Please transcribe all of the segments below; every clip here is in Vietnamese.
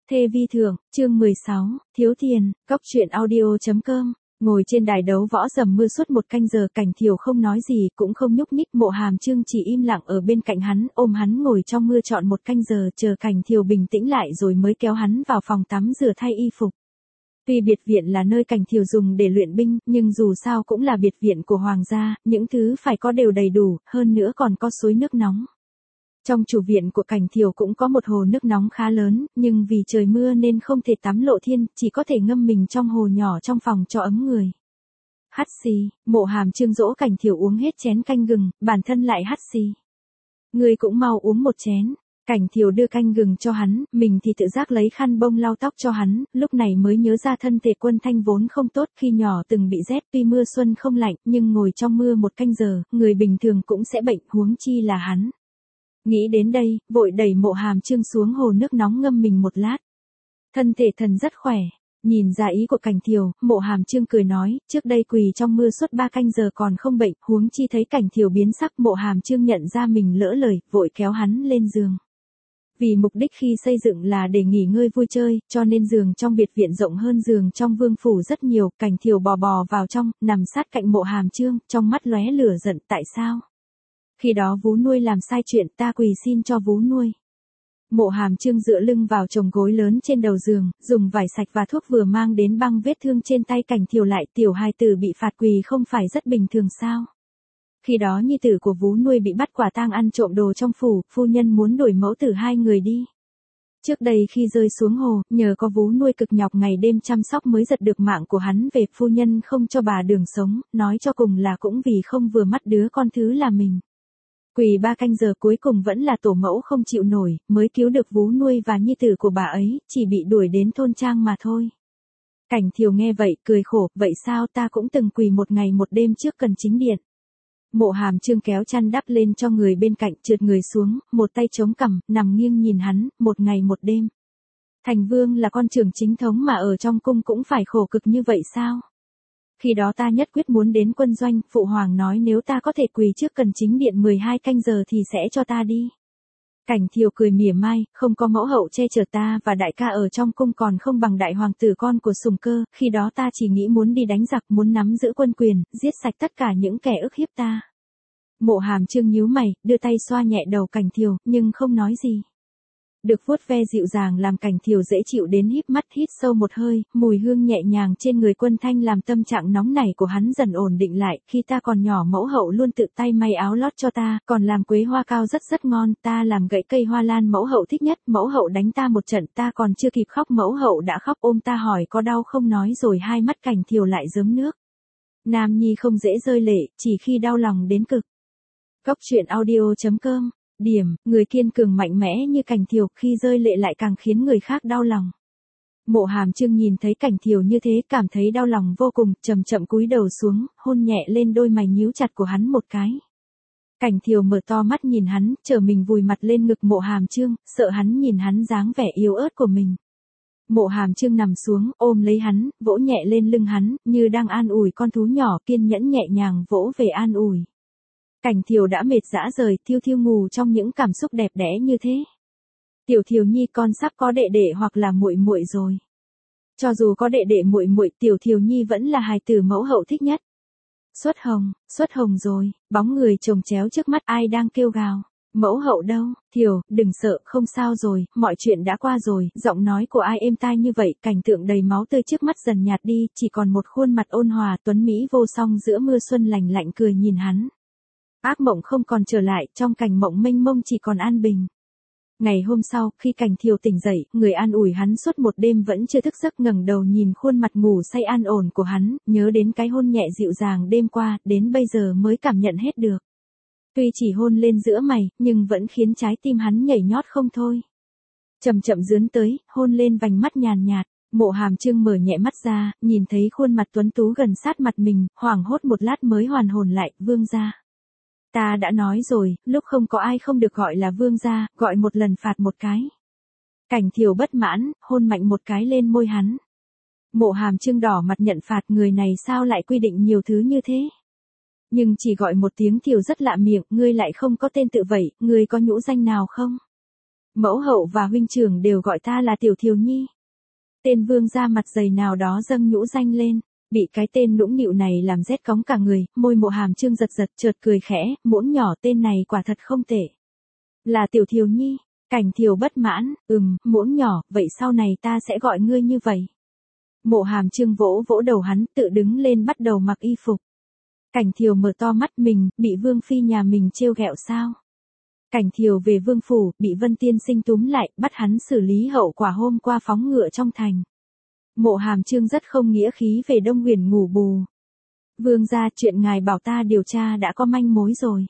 Thê vi thượng, chương 16, thiếu tiền, cóc truyện audio.com. Ngồi trên đài đấu võ dầm mưa suốt một canh giờ, Cảnh Thiều không nói gì, cũng không nhúc nhích. Mộ Hàm Chương chỉ im lặng ở bên cạnh hắn, ôm hắn ngồi trong mưa trọn một canh giờ, chờ Cảnh Thiều bình tĩnh lại rồi mới kéo hắn vào phòng tắm rửa thay y phục. Tuy biệt viện là nơi Cảnh Thiều dùng để luyện binh, nhưng dù sao cũng là biệt viện của hoàng gia, những thứ phải có đều đầy đủ, hơn nữa còn có suối nước nóng. Trong chủ viện của Cảnh Thiều cũng có một hồ nước nóng khá lớn, nhưng vì trời mưa nên không thể tắm lộ thiên, chỉ có thể ngâm mình trong hồ nhỏ trong phòng cho ấm người. Hắt xì, Mộ Hàm Chương dỗ Cảnh Thiều uống hết chén canh gừng, bản thân lại hắt xì. Người cũng mau uống một chén. Cảnh Thiều đưa canh gừng cho hắn, mình thì tự giác lấy khăn bông lau tóc cho hắn, lúc này mới nhớ ra thân thể Quân Thanh vốn không tốt, khi nhỏ từng bị rét, tuy mưa xuân không lạnh, nhưng ngồi trong mưa một canh giờ, người bình thường cũng sẽ bệnh, huống chi là hắn. Nghĩ đến đây, vội đẩy Mộ Hàm Chương xuống hồ nước nóng ngâm mình một lát. Thân thể thần rất khỏe. Nhìn ra ý của Cảnh Thiều, Mộ Hàm Chương cười nói, trước đây quỳ trong mưa suốt 3 canh giờ còn không bệnh, huống chi thấy Cảnh Thiều biến sắc. Mộ Hàm Chương nhận ra mình lỡ lời, vội kéo hắn lên giường. Vì mục đích khi xây dựng là để nghỉ ngơi vui chơi, cho nên giường trong biệt viện rộng hơn giường trong vương phủ rất nhiều. Cảnh Thiều bò vào trong, nằm sát cạnh Mộ Hàm Chương, trong mắt lóe lửa giận. Tại sao? Khi đó vú nuôi làm sai chuyện, ta quỳ xin cho vú nuôi. Mộ Hàm Chương dựa lưng vào chồng gối lớn trên đầu giường, dùng vải sạch và thuốc vừa mang đến băng vết thương trên tay Cảnh Thiều lại. Tiểu hài tử bị phạt quỳ không phải rất bình thường sao? Khi đó nhi tử của vú nuôi bị bắt quả tang ăn trộm đồ trong phủ, phu nhân muốn đuổi mẫu tử hai người đi. Trước đây khi rơi xuống hồ, nhờ có vú nuôi cực nhọc ngày đêm chăm sóc mới giật được mạng của hắn về. Phu nhân không cho bà đường sống, nói cho cùng là cũng vì không vừa mắt đứa con thứ là mình. Quỳ 3 canh giờ cuối cùng vẫn là tổ mẫu không chịu nổi, mới cứu được vú nuôi và nhi tử của bà ấy, chỉ bị đuổi đến thôn trang mà thôi. Cảnh Thiều nghe vậy, cười khổ, vậy sao, ta cũng từng quỳ một ngày một đêm trước cần chính điện. Mộ Hàm Chương kéo chăn đắp lên cho người bên cạnh, trượt người xuống, một tay chống cằm, nằm nghiêng nhìn hắn, một ngày một đêm. Thành vương là con trưởng chính thống mà ở trong cung cũng phải khổ cực như vậy sao? Khi đó ta nhất quyết muốn đến quân doanh, phụ hoàng nói nếu ta có thể quỳ trước cần chính điện 12 canh giờ thì sẽ cho ta đi. Cảnh Thiều cười mỉa mai, không có mẫu hậu che chở ta và đại ca ở trong cung còn không bằng đại hoàng tử con của Sùng Cơ, khi đó ta chỉ nghĩ muốn đi đánh giặc, muốn nắm giữ quân quyền, giết sạch tất cả những kẻ ức hiếp ta. Mộ Hàm Chương nhíu mày, đưa tay xoa nhẹ đầu Cảnh Thiều, nhưng không nói gì. Được vuốt ve dịu dàng làm Cảnh Thiều dễ chịu đến híp mắt hít sâu một hơi, mùi hương nhẹ nhàng trên người Quân Thanh làm tâm trạng nóng nảy của hắn dần ổn định lại. Khi ta còn nhỏ mẫu hậu luôn tự tay may áo lót cho ta, còn làm quế hoa cao rất ngon, ta làm gậy cây hoa lan mẫu hậu thích nhất, mẫu hậu đánh ta một trận ta còn chưa kịp khóc mẫu hậu đã khóc ôm ta hỏi có đau không nói rồi hai mắt Cảnh Thiều lại rớm nước. Nam nhi không dễ rơi lệ, chỉ khi đau lòng đến cực. Cóc truyện audio.com. Điểm, người kiên cường mạnh mẽ như Cảnh Thiều khi rơi lệ lại càng khiến người khác đau lòng. Mộ Hàm Chương nhìn thấy Cảnh Thiều như thế cảm thấy đau lòng vô cùng, chậm chậm cúi đầu xuống, hôn nhẹ lên đôi mày nhíu chặt của hắn một cái. Cảnh Thiều mở to mắt nhìn hắn, trở mình vùi mặt lên ngực Mộ Hàm Chương, sợ hắn nhìn hắn dáng vẻ yếu ớt của mình. Mộ Hàm Chương nằm xuống, ôm lấy hắn, vỗ nhẹ lên lưng hắn, như đang an ủi con thú nhỏ, kiên nhẫn nhẹ nhàng vỗ về an ủi. Cảnh Thiều đã mệt rã rời, thiêu thiêu ngủ trong những cảm xúc đẹp đẽ như thế. Tiểu Thiều nhi con sắp có đệ đệ hoặc là muội muội rồi. Cho dù có đệ đệ muội muội, Tiểu Thiều nhi vẫn là hài tử mẫu hậu thích nhất. Xuất hồng rồi, bóng người chồng chéo trước mắt ai đang kêu gào. Mẫu hậu đâu, Thiều, đừng sợ, không sao rồi, mọi chuyện đã qua rồi. Giọng nói của ai êm tai như vậy, cảnh tượng đầy máu tươi trước mắt dần nhạt đi, chỉ còn một khuôn mặt ôn hòa tuấn mỹ vô song giữa mưa xuân lành lạnh cười nhìn hắn. Ác mộng không còn trở lại, trong cảnh mộng mênh mông chỉ còn an bình. Ngày hôm sau, khi Cảnh Thiều tỉnh dậy, người an ủi hắn suốt một đêm vẫn chưa thức giấc ngẩng đầu nhìn khuôn mặt ngủ say an ổn của hắn, nhớ đến cái hôn nhẹ dịu dàng đêm qua, đến bây giờ mới cảm nhận hết được. Tuy chỉ hôn lên giữa mày, nhưng vẫn khiến trái tim hắn nhảy nhót không thôi. Chậm chậm dướn tới, hôn lên vành mắt nhàn nhạt. Mộ Hàm Chương mở nhẹ mắt ra, nhìn thấy khuôn mặt tuấn tú gần sát mặt mình, hoảng hốt một lát mới hoàn hồn lại, vương gia. Ta đã nói rồi, lúc không có ai không được gọi là vương gia, gọi một lần phạt một cái. Cảnh Thiều bất mãn, hôn mạnh một cái lên môi hắn. Mộ Hàm Chương đỏ mặt nhận phạt, người này sao lại quy định nhiều thứ như thế. Nhưng chỉ gọi một tiếng Thiều rất lạ miệng, ngươi lại không có tên tự vậy, ngươi có nhũ danh nào không? Mẫu hậu và huynh trưởng đều gọi ta là Tiểu Thiều Nhi. Tên vương gia mặt dày nào đó dâng nhũ danh lên, bị cái tên nũng nịu này làm rét cóng cả người, môi Mộ Hàm Chương giật giật chợt cười khẽ, muỗng nhỏ tên này quả thật không tệ. Là Tiểu Thiều Nhi, Cảnh Thiều bất mãn, muỗng nhỏ, vậy sau này ta sẽ gọi ngươi như vậy. Mộ Hàm Chương vỗ vỗ đầu hắn, tự đứng lên bắt đầu mặc y phục. Cảnh Thiều mở to mắt mình, bị Vương Phi nhà mình trêu ghẹo sao? Cảnh Thiều về Vương Phủ, bị Vân Tiên Sinh túm lại, bắt hắn xử lý hậu quả hôm qua phóng ngựa trong thành. Mộ Hàm Chương rất không nghĩa khí về Đông Huyền ngủ bù. Vương gia, chuyện ngài bảo ta điều tra đã có manh mối rồi.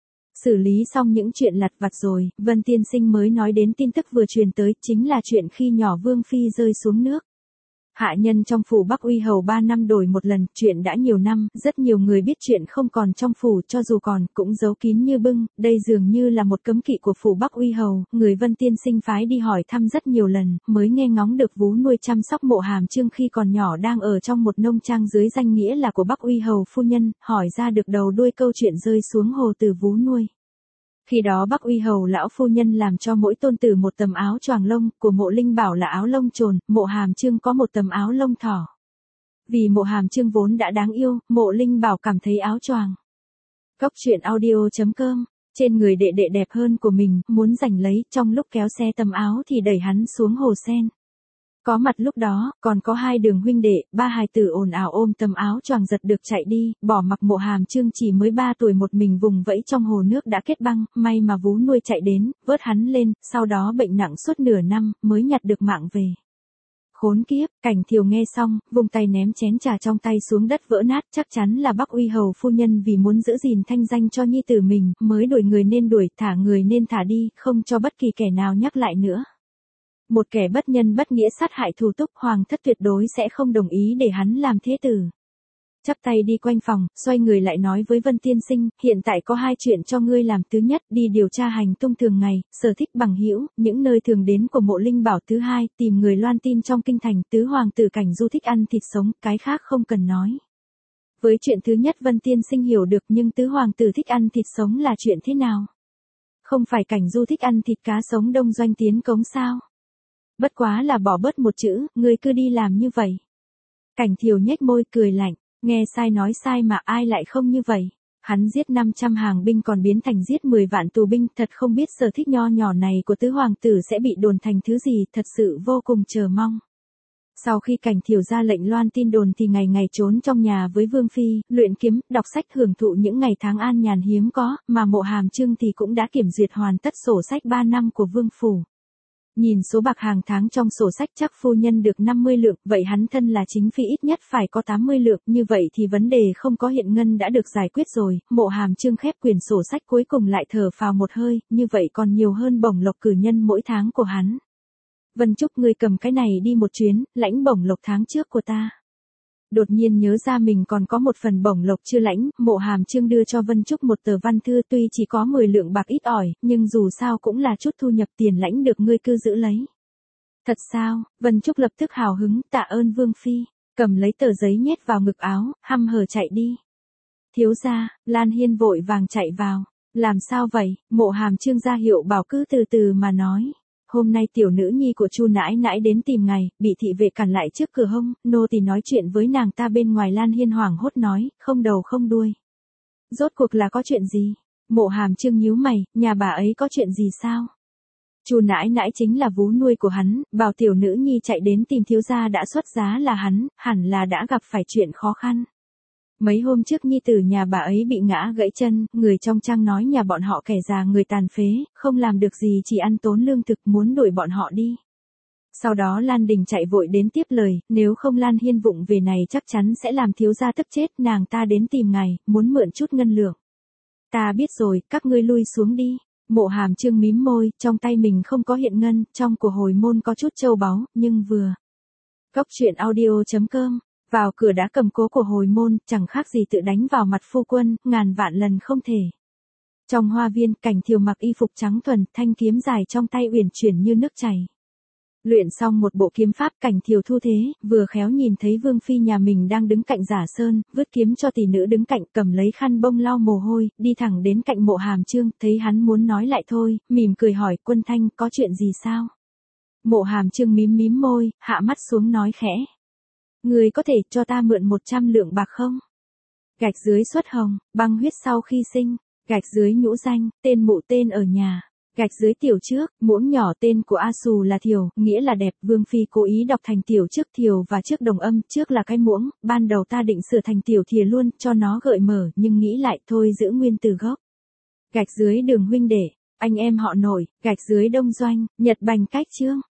Xử lý xong những chuyện lặt vặt rồi, Vân Tiên Sinh mới nói đến tin tức vừa truyền tới, chính là chuyện khi nhỏ Vương Phi rơi xuống nước. Hạ nhân trong phủ Bắc Uy Hầu 3 năm đổi một lần, chuyện đã nhiều năm, rất nhiều người biết chuyện không còn trong phủ, cho dù còn, cũng giấu kín như bưng, đây dường như là một cấm kỵ của phủ Bắc Uy Hầu, người Vân Tiên Sinh phái đi hỏi thăm rất nhiều lần, mới nghe ngóng được vú nuôi chăm sóc Mộ Hàm Chương khi còn nhỏ đang ở trong một nông trang dưới danh nghĩa là của Bắc Uy Hầu phu nhân, hỏi ra được đầu đuôi câu chuyện rơi xuống hồ từ vú nuôi. Khi đó Bắc Uy Hầu lão phu nhân làm cho mỗi tôn tử một tấm áo choàng lông, của Mộ Linh Bảo là áo lông trồn, Mộ Hàm Chương có một tấm áo lông thỏ. Vì Mộ Hàm Chương vốn đã đáng yêu, Mộ Linh Bảo cảm thấy áo choàng. Cốc truyện audio.com, trên người đệ đệ đẹp hơn của mình, muốn giành lấy, trong lúc kéo xe tấm áo thì đẩy hắn xuống hồ sen. Có mặt lúc đó, còn có 2 đường huynh đệ, 3 hài tử ồn ào ôm tấm áo choàng giật được chạy đi, bỏ mặc Mộ Hàm Chương chỉ mới 3 tuổi một mình vùng vẫy trong hồ nước đã kết băng, may mà vú nuôi chạy đến, vớt hắn lên, sau đó bệnh nặng suốt nửa năm, mới nhặt được mạng về. Khốn kiếp, Cảnh Thiều nghe xong, vùng tay ném chén trà trong tay xuống đất vỡ nát, chắc chắn là Bắc Uy Hầu phu nhân vì muốn giữ gìn thanh danh cho nhi tử mình, mới đuổi người nên đuổi, thả người nên thả đi, không cho bất kỳ kẻ nào nhắc lại nữa. Một kẻ bất nhân bất nghĩa sát hại thù túc, hoàng thất tuyệt đối sẽ không đồng ý để hắn làm thế tử. Chắp tay đi quanh phòng, xoay người lại nói với Vân Tiên Sinh, hiện tại có 2 chuyện cho ngươi làm. Thứ nhất, đi điều tra hành tung thường ngày, sở thích bằng hữu, những nơi thường đến của Mộ Linh Bảo. Thứ hai, tìm người loan tin trong kinh thành, tứ hoàng tử Cảnh Du thích ăn thịt sống, cái khác không cần nói. Với chuyện thứ nhất Vân Tiên Sinh hiểu được, nhưng tứ hoàng tử thích ăn thịt sống là chuyện thế nào? Không phải Cảnh Du thích ăn thịt cá sống đông doanh tiến cống sao? Bất quá là bỏ bớt một chữ, ngươi cứ đi làm như vậy. Cảnh Thiều nhếch môi cười lạnh, nghe sai nói sai mà ai lại không như vậy. Hắn giết 500 hàng binh còn biến thành giết 10 vạn tù binh, thật không biết sở thích nho nhỏ này của tứ hoàng tử sẽ bị đồn thành thứ gì, thật sự vô cùng chờ mong. Sau khi Cảnh Thiều ra lệnh loan tin đồn thì ngày ngày trốn trong nhà với Vương Phi, luyện kiếm, đọc sách hưởng thụ những ngày tháng an nhàn hiếm có, mà Mộ Hàm Chương thì cũng đã kiểm duyệt hoàn tất sổ sách 3 năm của Vương Phủ. Nhìn số bạc hàng tháng trong sổ sách chắc phu nhân được 50 lượng, vậy hắn thân là chính phi ít nhất phải có 80 lượng, như vậy thì vấn đề không có hiện ngân đã được giải quyết rồi. Mộ Hàm Chương khép quyển sổ sách cuối cùng lại thở phào một hơi, như vậy còn nhiều hơn bổng lộc cử nhân mỗi tháng của hắn. Vân Trúc, ngươi cầm cái này đi một chuyến, lãnh bổng lộc tháng trước của ta. Đột nhiên nhớ ra mình còn có một phần bổng lộc chưa lãnh, Mộ Hàm Chương đưa cho Vân Trúc một tờ văn thư, tuy chỉ có 10 lượng bạc ít ỏi, nhưng dù sao cũng là chút thu nhập, tiền lãnh được ngươi cứ giữ lấy. Thật sao? Vân Trúc lập tức hào hứng, tạ ơn Vương Phi, cầm lấy tờ giấy nhét vào ngực áo, hăm hở chạy đi. Thiếu gia, Lan Hiên vội vàng chạy vào, làm sao vậy? Mộ Hàm Chương ra hiệu bảo cứ từ từ mà nói. Hôm nay tiểu nữ nhi của Chu nãi nãi đến tìm ngài, bị thị vệ cản lại trước cửa hông, nô tỳ nói chuyện với nàng ta bên ngoài. Lan Hiên hoảng hốt nói, không đầu không đuôi. Rốt cuộc là có chuyện gì? Mộ Hàm Chương nhíu mày, nhà bà ấy có chuyện gì sao? Chu nãi nãi chính là vú nuôi của hắn, bảo tiểu nữ nhi chạy đến tìm thiếu gia đã xuất giá là hắn, hẳn là đã gặp phải chuyện khó khăn. Mấy hôm trước nhi tử nhà bà ấy bị ngã gãy chân, người trong trang nói nhà bọn họ kẻ già người tàn phế, không làm được gì chỉ ăn tốn lương thực, muốn đuổi bọn họ đi. Sau đó Lan Đình chạy vội đến tiếp lời, nếu không Lan Hiên vụng về này chắc chắn sẽ làm thiếu gia tức chết, nàng ta đến tìm ngài, muốn mượn chút ngân lượng. Ta biết rồi, các ngươi lui xuống đi. Mộ Hàm Chương mím môi, trong tay mình không có hiện ngân, trong của hồi môn có chút châu báu, nhưng vừa. Cốc truyện audio.com, vào cửa đã cầm cố của hồi môn, chẳng khác gì tự đánh vào mặt phu quân, ngàn vạn lần không thể. Trong hoa viên, Cảnh Thiều mặc y phục trắng thuần, thanh kiếm dài trong tay uyển chuyển như nước chảy. Luyện xong một bộ kiếm pháp, Cảnh Thiều thu thế, vừa khéo nhìn thấy Vương Phi nhà mình đang đứng cạnh Giả Sơn, vứt kiếm cho tỷ nữ đứng cạnh, cầm lấy khăn bông lau mồ hôi, đi thẳng đến cạnh Mộ Hàm Chương, thấy hắn muốn nói lại thôi, mỉm cười hỏi, Quân Thanh, có chuyện gì sao? Mộ Hàm Chương mím mím môi, hạ mắt xuống nói khẽ. Người có thể cho ta mượn 100 lượng bạc không? Gạch dưới xuất hồng, băng huyết sau khi sinh, gạch dưới nhũ danh, tên mụ tên ở nhà. Gạch dưới tiểu trước, muỗng nhỏ tên của A Sù là Thiều, nghĩa là đẹp. Vương Phi cố ý đọc thành tiểu trước Thiều và trước đồng âm, trước là cái muỗng, ban đầu ta định sửa thành tiểu thìa luôn, cho nó gợi mở, nhưng nghĩ lại thôi giữ nguyên từ gốc. Gạch dưới Đường huynh đệ, anh em họ Nội, gạch dưới Đông Doanh, Nhật Bành cách Trương.